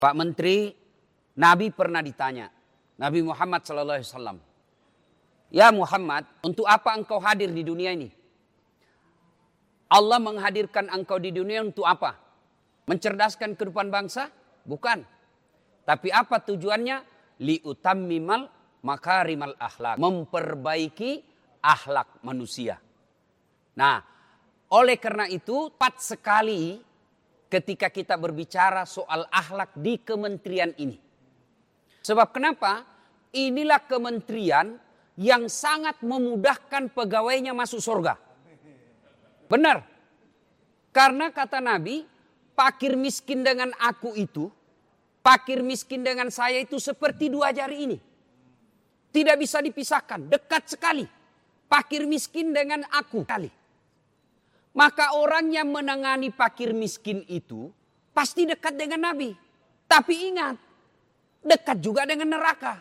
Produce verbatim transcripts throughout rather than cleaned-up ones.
Pak Menteri, Nabi pernah ditanya, Nabi Muhammad shallallahu alaihi wasallam, ya Muhammad, untuk apa engkau hadir di dunia ini? Allah menghadirkan engkau di dunia untuk apa? Mencerdaskan kehidupan bangsa? Bukan. Tapi apa tujuannya? Liutammimal makarimal akhlak. Memperbaiki akhlak manusia. Nah, oleh karena itu, tepat sekali ketika kita berbicara soal akhlak di kementerian ini. Sebab kenapa? Inilah kementerian yang sangat memudahkan pegawainya masuk surga. Benar. Karena kata Nabi, fakir miskin dengan aku itu, fakir miskin dengan saya itu seperti dua jari ini. Tidak bisa dipisahkan, dekat sekali. Fakir miskin dengan aku kali. Maka orang yang menangani fakir miskin itu pasti dekat dengan Nabi. Tapi ingat, dekat juga dengan neraka.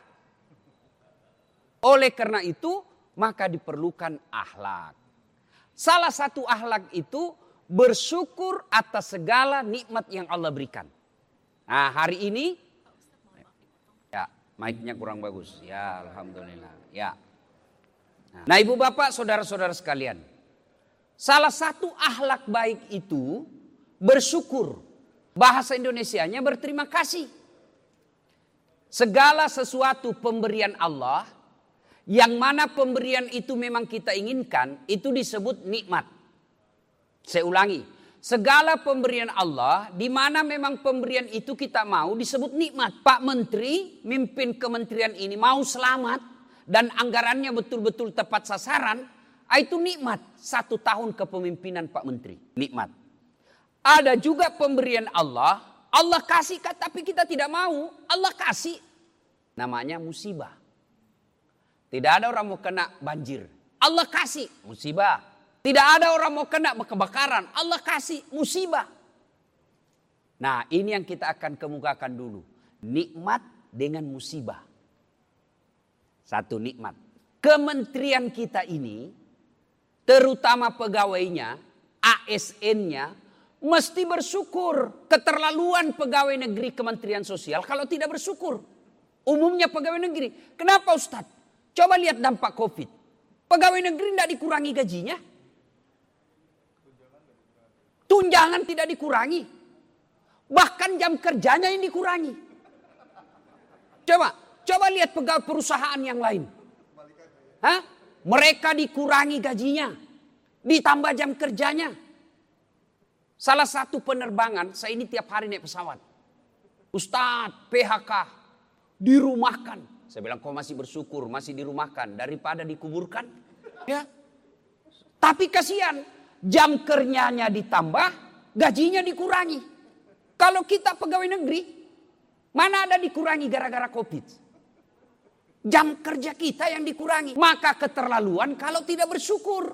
Oleh karena itu, maka diperlukan akhlak. Salah satu akhlak itu bersyukur atas segala nikmat yang Allah berikan. Nah, hari ini, ya, mic-nya kurang bagus. Ya, alhamdulillah. Ya. Nah, ibu bapak, saudara-saudara sekalian. Salah satu akhlak baik itu bersyukur. Bahasa Indonesianya berterima kasih. Segala sesuatu pemberian Allah, yang mana pemberian itu memang kita inginkan, itu disebut nikmat. Saya ulangi, segala pemberian Allah, di mana memang pemberian itu kita mau, disebut nikmat. Pak Menteri mimpin kementerian ini mau selamat dan anggarannya betul-betul tepat sasaran, itu nikmat. Satu tahun kepemimpinan Pak Menteri, nikmat. Ada juga pemberian Allah, Allah kasih tapi kita tidak mau, Allah kasih. Namanya musibah. Tidak ada orang mau kena banjir, Allah kasih musibah. Tidak ada orang mau kena kebakaran, Allah kasih musibah. Nah, ini yang kita akan kemukakan dulu. Nikmat dengan musibah. Satu nikmat. Kementerian kita ini, terutama pegawainya, A S N-nya, mesti bersyukur. Keterlaluan pegawai negeri Kementerian Sosial kalau tidak bersyukur. Umumnya pegawai negeri. Kenapa Ustadz? Coba lihat dampak Covid. Pegawai negeri tidak dikurangi gajinya. Tunjangan tidak dikurangi. Bahkan jam kerjanya yang dikurangi. Coba, coba lihat pegawai perusahaan yang lain. Hah? Mereka dikurangi gajinya. Ditambah jam kerjanya. Salah satu penerbangan, saya ini tiap hari naik pesawat. Ustadz, P H K, dirumahkan. Saya bilang, kau masih bersyukur, masih dirumahkan daripada dikuburkan. Ya. Tapi kasihan, jam kerjanya ditambah, gajinya dikurangi. Kalau kita pegawai negeri, mana ada dikurangi gara-gara Covid? Jam kerja kita yang dikurangi. Maka keterlaluan kalau tidak bersyukur.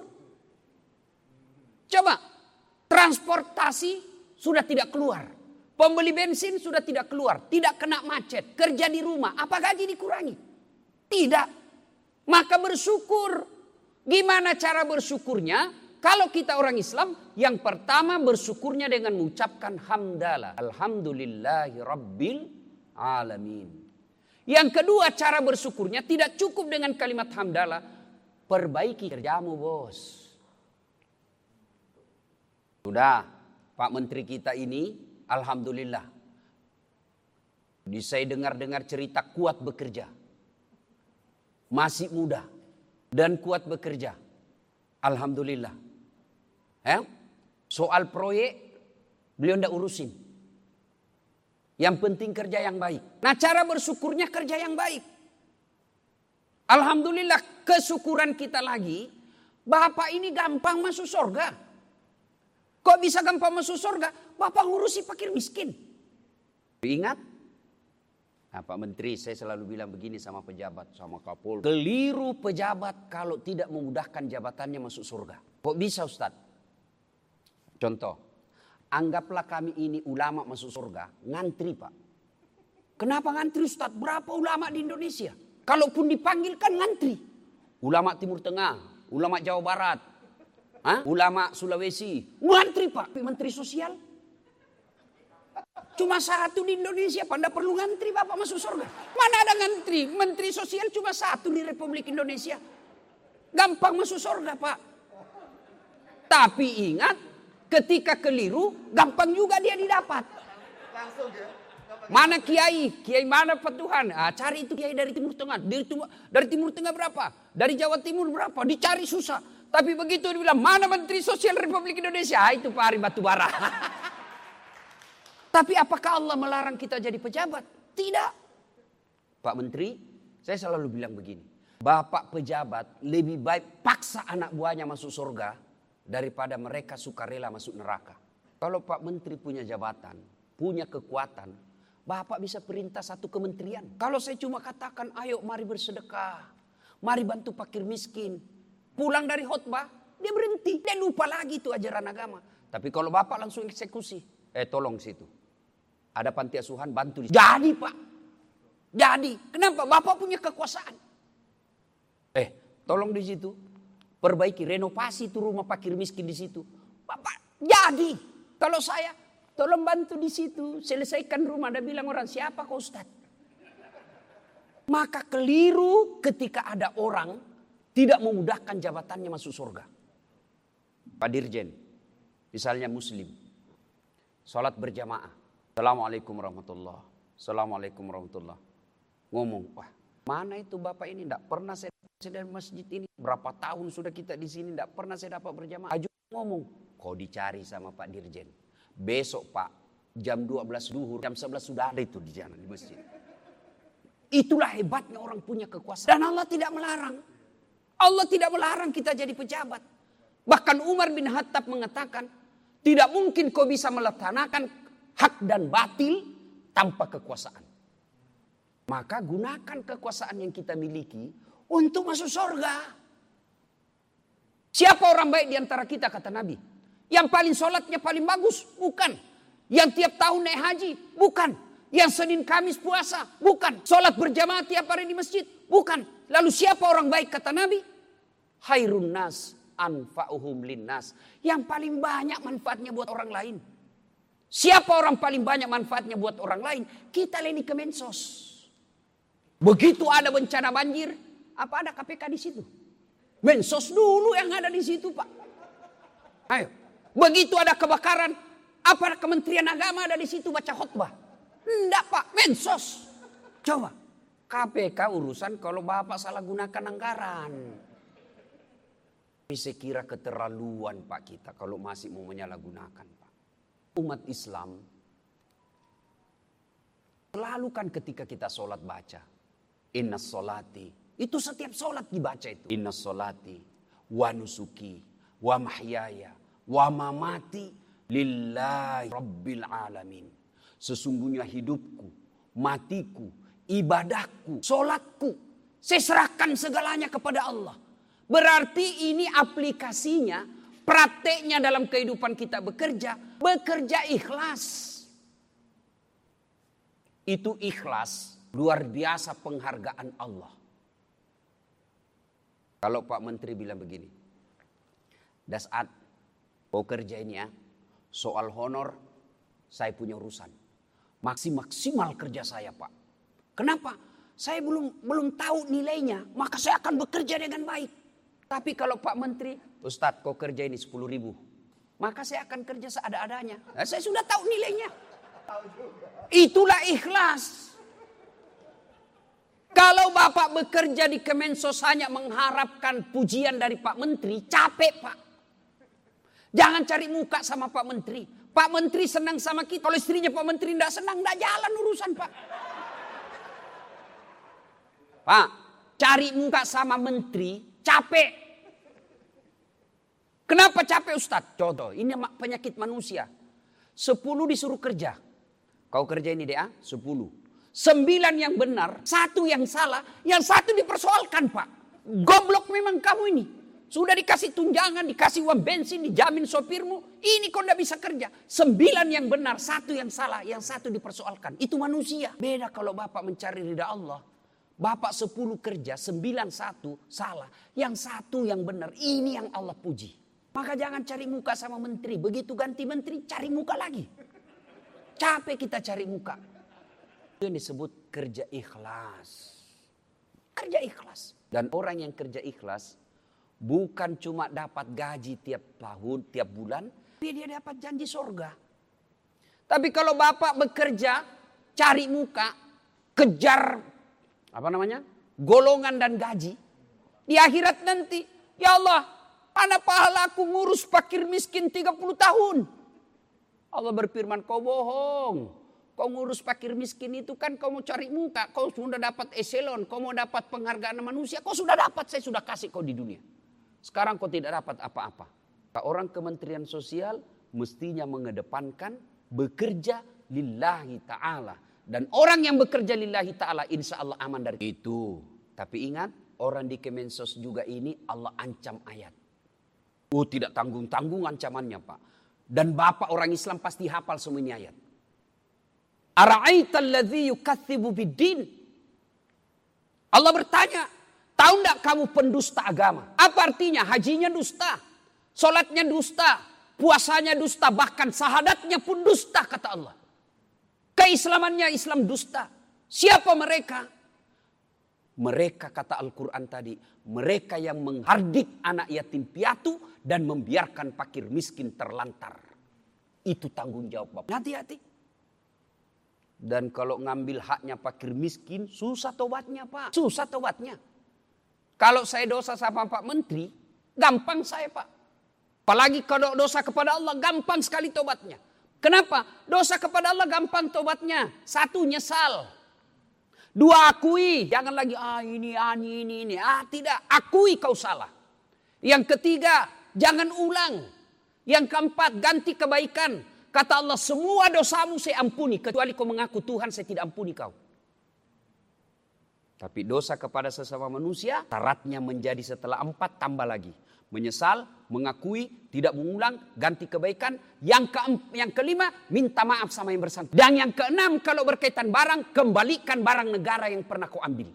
Coba, transportasi sudah tidak keluar. Pembeli bensin sudah tidak keluar, tidak kena macet, kerja di rumah, apa gaji dikurangi? Tidak. Maka bersyukur. Gimana cara bersyukurnya? Kalau kita orang Islam, yang pertama bersyukurnya dengan mengucapkan hamdalah. Alhamdulillahi rabbil alamin. Yang kedua cara bersyukurnya tidak cukup dengan kalimat hamdalah. Perbaiki kerjamu bos. Sudah, Pak Menteri kita ini, alhamdulillah. Saya dengar-dengar cerita kuat bekerja. Masih muda. Dan kuat bekerja. Alhamdulillah. Eh? Soal proyek, beliau tidak urusin. Yang penting kerja yang baik. Nah, cara bersyukurnya kerja yang baik. Alhamdulillah, kesyukuran kita lagi. Bapak ini gampang masuk surga. Kok bisa gampang masuk surga? Bapak ngurusi fakir miskin. Ingat? Nah, Pak Menteri, saya selalu bilang begini sama pejabat, sama Kapolri. Keliru pejabat kalau tidak memudahkan jabatannya masuk surga. Kok bisa Ustadz? Contoh, anggaplah kami ini ulama masuk surga, ngantri Pak. Kenapa ngantri Ustadz? Berapa ulama di Indonesia? Kalaupun dipanggil kan ngantri. Ulama Timur Tengah, ulama Jawa Barat, Hah? ulama Sulawesi, ngantri Pak. Menteri Sosial. Cuma satu di Indonesia, Pak. Tidak perlu ngantri Bapak masuk surga. Mana ada ngantri? Menteri Sosial cuma satu di Republik Indonesia. Gampang masuk surga, Pak. Tapi ingat, ketika keliru, gampang juga dia didapat. Langsung ya. Mana kiai? Kiai mana Pak Tuhan? Ah, cari itu kiai dari Timur Tengah. Dari, dari Timur Tengah berapa? Dari Jawa Timur berapa? Dicari susah. Tapi begitu dibilang, mana Menteri Sosial Republik Indonesia? Ah, itu Pak Ari Batubara. Tapi apakah Allah melarang kita jadi pejabat? Tidak. Pak Menteri, saya selalu bilang begini. Bapak pejabat lebih baik paksa anak buahnya masuk surga daripada mereka sukarela masuk neraka. Kalau Pak Menteri punya jabatan, punya kekuatan, Bapak bisa perintah satu kementerian. Kalau saya cuma katakan, ayo mari bersedekah, mari bantu fakir miskin. Pulang dari khotbah, dia berhenti. Dia lupa lagi itu ajaran agama. Tapi kalau Bapak langsung eksekusi, eh tolong situ. Ada panti asuhan, bantu. Jadi Pak. Jadi. Kenapa? Bapak punya kekuasaan. Eh, tolong di situ. Perbaiki, renovasi itu rumah fakir miskin di situ. Bapak, jadi. Kalau saya, tolong bantu di situ. Selesaikan rumah. Ada bilang orang, siapa kau Ustaz? Maka keliru ketika ada orang tidak memudahkan jabatannya masuk surga. Pak Dirjen, misalnya muslim. Sholat berjamaah. Assalamualaikum warahmatullahi wabarakatuh. Assalamualaikum warahmatullahi wabarakatuh. Ngomong, wah mana itu Bapak ini? Tidak pernah saya dari masjid ini. Berapa tahun sudah kita di sini. Tidak pernah saya dapat berjamaah. Aju ngomong. Kau dicari sama Pak Dirjen. Besok Pak, jam dua belas duhur, jam sebelas sudah ada itu di sana di masjid. Itulah hebatnya orang punya kekuasaan. Dan Allah tidak melarang. Allah tidak melarang kita jadi pejabat. Bahkan Umar bin Khattab mengatakan, tidak mungkin kau bisa melaksanakan hak dan batil tanpa kekuasaan. Maka gunakan kekuasaan yang kita miliki untuk masuk surga. Siapa orang baik di antara kita kata Nabi? Yang paling sholatnya paling bagus? Bukan. Yang tiap tahun naik haji? Bukan. Yang Senin Kamis puasa? Bukan. Sholat berjamaah tiap hari di masjid? Bukan. Lalu siapa orang baik kata Nabi? Khairun nas anfa'uhum linnas. Yang paling banyak manfaatnya buat orang lain. Siapa orang paling banyak manfaatnya buat orang lain? Kita leni Kemensos. Begitu ada bencana banjir, apa ada K P K di situ? Mensos dulu yang ada di situ, Pak. Ayo. Begitu ada kebakaran, apa ada Kementerian Agama ada di situ baca khutbah? Enggak, Pak. Mensos. Coba. K P K urusan kalau Bapak salah gunakan anggaran. Ini saya kira keterlaluan Pak kita kalau masih mau menyalahgunakan, Pak. Umat Islam selalu kan ketika kita sholat baca inna sholati, itu setiap sholat dibaca itu inna sholati wa nusuki wa mahyaya wa mamati lillahi rabbil alamin. Sesungguhnya hidupku, matiku, ibadahku, sholatku, saya serahkan segalanya kepada Allah. Berarti ini aplikasinya, prakteknya dalam kehidupan kita bekerja, bekerja ikhlas. Itu ikhlas, luar biasa penghargaan Allah. Kalau Pak Menteri bilang begini, Dasat, kau kerja ini ya, soal honor saya punya urusan. Maksimal kerja saya Pak. Kenapa? Saya belum belum tahu nilainya, maka saya akan bekerja dengan baik. Tapi kalau Pak Menteri, Ustadz kau kerja ini sepuluh ribu. Maka saya akan kerja seada-adanya. Nah, saya sudah tahu nilainya. Itulah ikhlas. Kalau Bapak bekerja di Kemensos hanya mengharapkan pujian dari Pak Menteri, capek Pak. Jangan cari muka sama Pak Menteri. Pak Menteri senang sama kita. Kalau istrinya Pak Menteri tidak senang, tidak jalan urusan Pak. Pak, cari muka sama Menteri, capek. Kenapa capek Ustadz? Contoh, ini penyakit manusia. Sepuluh disuruh kerja. Kau kerja ini deh, sepuluh. Sembilan yang benar, satu yang salah, yang satu dipersoalkan Pak. Goblok memang kamu ini. Sudah dikasih tunjangan, dikasih uang bensin, dijamin sopirmu. Ini kau tidak bisa kerja. Sembilan yang benar, satu yang salah, yang satu dipersoalkan. Itu manusia. Beda kalau Bapak mencari ridha Allah. Bapak sepuluh kerja, sembilan satu salah. Yang satu yang benar, ini yang Allah puji. Maka jangan cari muka sama menteri. Begitu ganti menteri, cari muka lagi. Capek kita cari muka. Itu yang disebut kerja ikhlas. Kerja ikhlas. Dan orang yang kerja ikhlas bukan cuma dapat gaji tiap tahun, tiap bulan, tapi dia dapat janji surga. Tapi kalau bapak bekerja, cari muka, kejar apa namanya? Golongan dan gaji. Di akhirat nanti, ya Allah, mana pahala aku ngurus fakir miskin tiga puluh tahun. Allah berfirman, kau bohong. Kau ngurus fakir miskin itu kan kau mau cari muka. Kau sudah dapat eselon, kau mau dapat penghargaan manusia. Kau sudah dapat, saya sudah kasih kau di dunia. Sekarang kau tidak dapat apa-apa. Orang Kementerian Sosial mestinya mengedepankan bekerja lillahi ta'ala. Dan orang yang bekerja lillahi ta'ala insya Allah aman dari itu. Tapi ingat, orang di Kemensos juga ini Allah ancam ayat. Oh, tidak tanggung-tanggung ancamannya, Pak. Dan bapak orang Islam pasti hafal semua ini ayat. Ara'aital ladzi yukatsibu biddin. Allah bertanya, tahu enggak kamu pendusta agama? Apa artinya? Hajinya dusta, salatnya dusta, puasanya dusta, bahkan syahadatnya pun dusta kata Allah. Keislamannya Islam dusta. Siapa mereka? Mereka kata Al-Quran tadi, mereka yang menghardik anak yatim piatu dan membiarkan fakir miskin terlantar. Itu tanggung jawab Bapak. Hati-hati. Dan kalau ngambil haknya fakir miskin, susah tobatnya Pak. Susah tobatnya. Kalau saya dosa sama Pak Menteri, gampang saya Pak. Apalagi kalau dosa kepada Allah, gampang sekali tobatnya. Kenapa? Dosa kepada Allah gampang tobatnya. Satu, nyesal. Dua, akui. Jangan lagi, ah ini, ah ini, ini, ini. Ah tidak, akui kau salah. Yang ketiga, jangan ulang. Yang keempat, ganti kebaikan. Kata Allah, semua dosamu saya ampuni. Kecuali kau mengaku, Tuhan saya tidak ampuni kau. Tapi dosa kepada sesama manusia, syaratnya menjadi setelah empat tambah lagi. Menyesal, mengakui, tidak mengulang, ganti kebaikan. Yang ke yang kelima, minta maaf sama yang bersangkutan. Dan yang keenam, kalau berkaitan barang, kembalikan barang negara yang pernah kau ambil.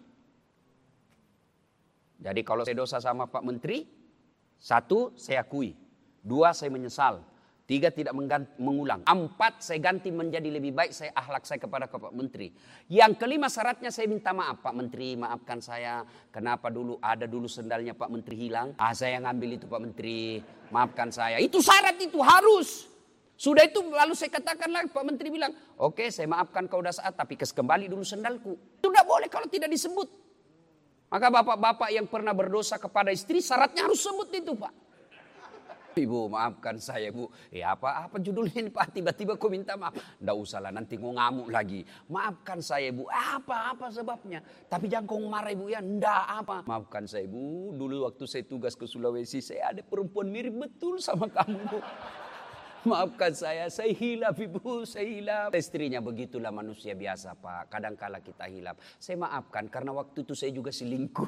Jadi kalau saya dosa sama Pak Menteri, satu, saya akui. Dua, saya menyesal. Tiga, tidak mengganti, mengulang. Empat, saya ganti menjadi lebih baik, saya akhlak saya kepada Pak Menteri. Yang kelima syaratnya saya minta maaf. Pak Menteri, maafkan saya. Kenapa dulu ada dulu sendalnya Pak Menteri hilang. Ah, saya ngambil itu Pak Menteri. Maafkan saya. Itu syarat itu harus. Sudah itu lalu saya katakan lagi, Pak Menteri bilang, oke saya maafkan kau udah saat, tapi kembali dulu sendalku. Itu tidak boleh kalau tidak disebut. Maka bapak-bapak yang pernah berdosa kepada istri, syaratnya harus sebut itu Pak. Ibu maafkan saya Bu. Ya apa apa judulnya ini Pak? Tiba-tiba kau minta maaf. Nggak usah lah nanti kau ngamuk lagi. Maafkan saya Bu. Apa apa sebabnya? Tapi jangan kau marah Ibu ya. Nggak apa. Maafkan saya Bu. Dulu waktu saya tugas ke Sulawesi saya ada perempuan mirip betul sama kamu Bu. Maafkan saya. Saya hilaf Ibu. Saya hilaf. Istrinya begitulah manusia biasa Pak. Kadangkala kita hilaf. Saya maafkan karena waktu itu saya juga selingkuh.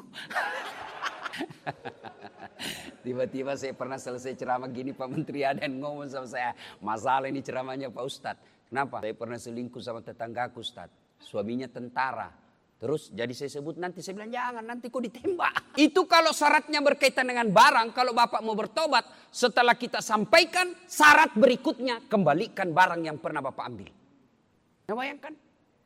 Tiba-tiba saya pernah selesai ceramah gini Pak Menteri ada yang ngomong sama saya. Masalah ini ceramahnya Pak Ustadz. Kenapa? Saya pernah selingkuh sama tetanggaku Ustadz. Suaminya tentara. Terus jadi saya sebut nanti. Saya bilang jangan nanti kok ditembak. Itu kalau syaratnya berkaitan dengan barang. Kalau Bapak mau bertobat. Setelah kita sampaikan syarat berikutnya. Kembalikan barang yang pernah Bapak ambil. Nah, bayangkan.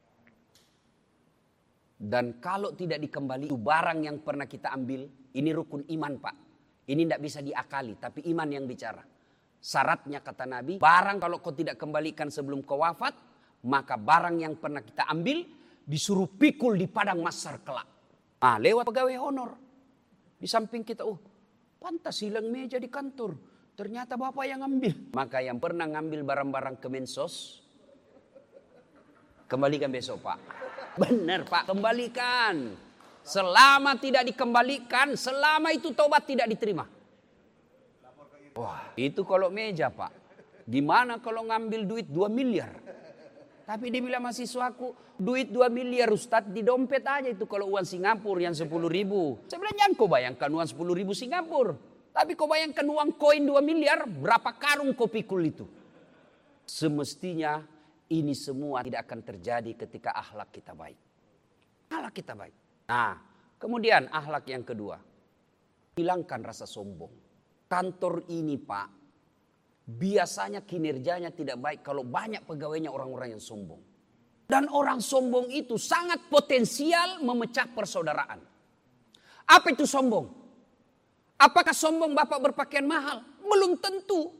Dan kalau tidak dikembali barang yang pernah kita ambil. Ini rukun iman Pak. Ini tidak bisa diakali, tapi iman yang bicara. Syaratnya kata Nabi, barang kalau kau tidak kembalikan sebelum kau wafat, maka barang yang pernah kita ambil, disuruh pikul di padang mahsyar kelak. Ah, lewat pegawai honor. Di samping kita, oh pantas hilang meja di kantor. Ternyata Bapak yang ambil. Maka yang pernah ngambil barang-barang Kemensos, kembalikan besok Pak. Benar Pak, kembalikan. Selama tidak dikembalikan, selama itu tobat tidak diterima. Wah, itu kalau meja Pak. Gimana kalau ngambil duit dua miliar? Tapi dia bilang mahasiswaku, duit dua miliar Ustadz di dompet aja itu kalau uang Singapura yang sepuluh ribu. Saya bilang jangan kau bayangkan uang sepuluh ribu Singapura. Tapi kau bayangkan uang koin dua miliar, berapa karung kau pikul itu? Semestinya ini semua tidak akan terjadi ketika akhlak kita baik. Akhlak kita baik. Nah, kemudian akhlak yang kedua. Hilangkan rasa sombong. Kantor ini Pak, biasanya kinerjanya tidak baik kalau banyak pegawainya orang-orang yang sombong. Dan orang sombong itu sangat potensial memecah persaudaraan. Apa itu sombong? Apakah sombong Bapak berpakaian mahal? Belum tentu.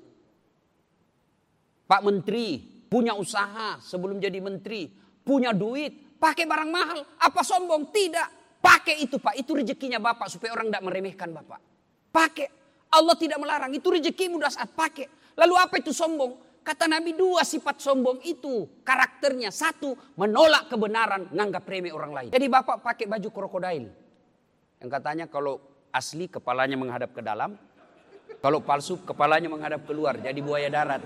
Pak Menteri punya usaha sebelum jadi menteri, punya duit, pakai barang mahal. Apa sombong? Tidak. Pakai itu Pak, itu rezekinya Bapak supaya orang tidak meremehkan Bapak. Pakai. Allah tidak melarang, itu rezekimu dah saat pakai. Lalu apa itu sombong? Kata Nabi, dua sifat sombong itu karakternya. Satu, menolak kebenaran, nganggap remeh orang lain. Jadi Bapak pakai baju krokodil. Yang katanya kalau asli kepalanya menghadap ke dalam, kalau palsu kepalanya menghadap keluar, jadi buaya darat.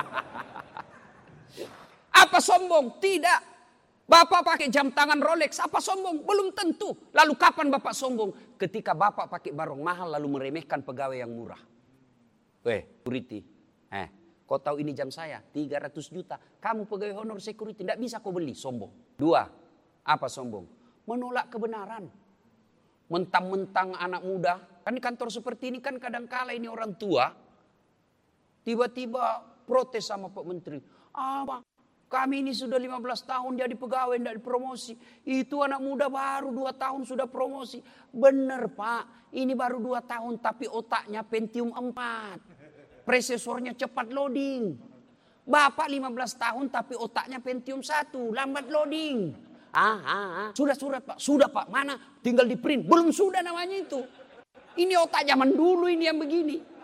Apa sombong? Tidak. Bapak pakai jam tangan Rolex, apa sombong? Belum tentu. Lalu kapan Bapak sombong? Ketika Bapak pakai barang mahal lalu meremehkan pegawai yang murah. Weh, security. Eh, kau tahu ini jam saya, tiga ratus juta. Kamu pegawai honor security, tidak bisa kau beli, sombong. Dua, apa sombong? Menolak kebenaran. Mentang-mentang anak muda. Kan di kantor seperti ini kan kadang-kala ini orang tua. Tiba-tiba protes sama Pak Menteri. Ah, kami ini sudah lima belas tahun jadi pegawai tidak dipromosi. Itu anak muda baru dua tahun sudah promosi. Benar Pak, ini baru dua tahun tapi otaknya Pentium empat. Prosesornya cepat loading. Bapak lima belas tahun tapi otaknya Pentium satu, lambat loading. Ah, ah, ah. Sudah surat Pak, sudah Pak, mana? Tinggal di print. Belum sudah namanya itu. Ini otak zaman dulu ini yang begini.